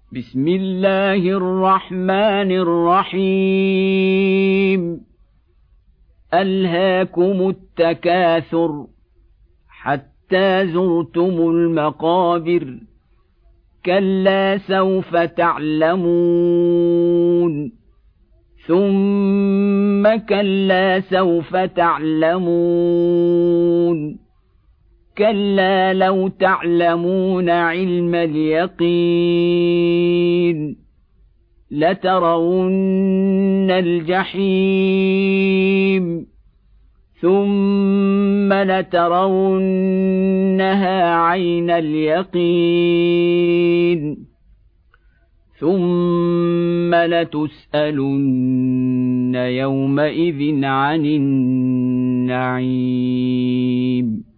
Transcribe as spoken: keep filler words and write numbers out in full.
بسم الله الرحمن الرحيم ألهاكم التكاثر حتى زرتم المقابر كلا سوف تعلمون ثم كلا سوف تعلمون كلا لو تعلمون علم اليقين لترون الجحيم ثم لترونها عين اليقين ثم لتسألن يومئذ عن النعيم.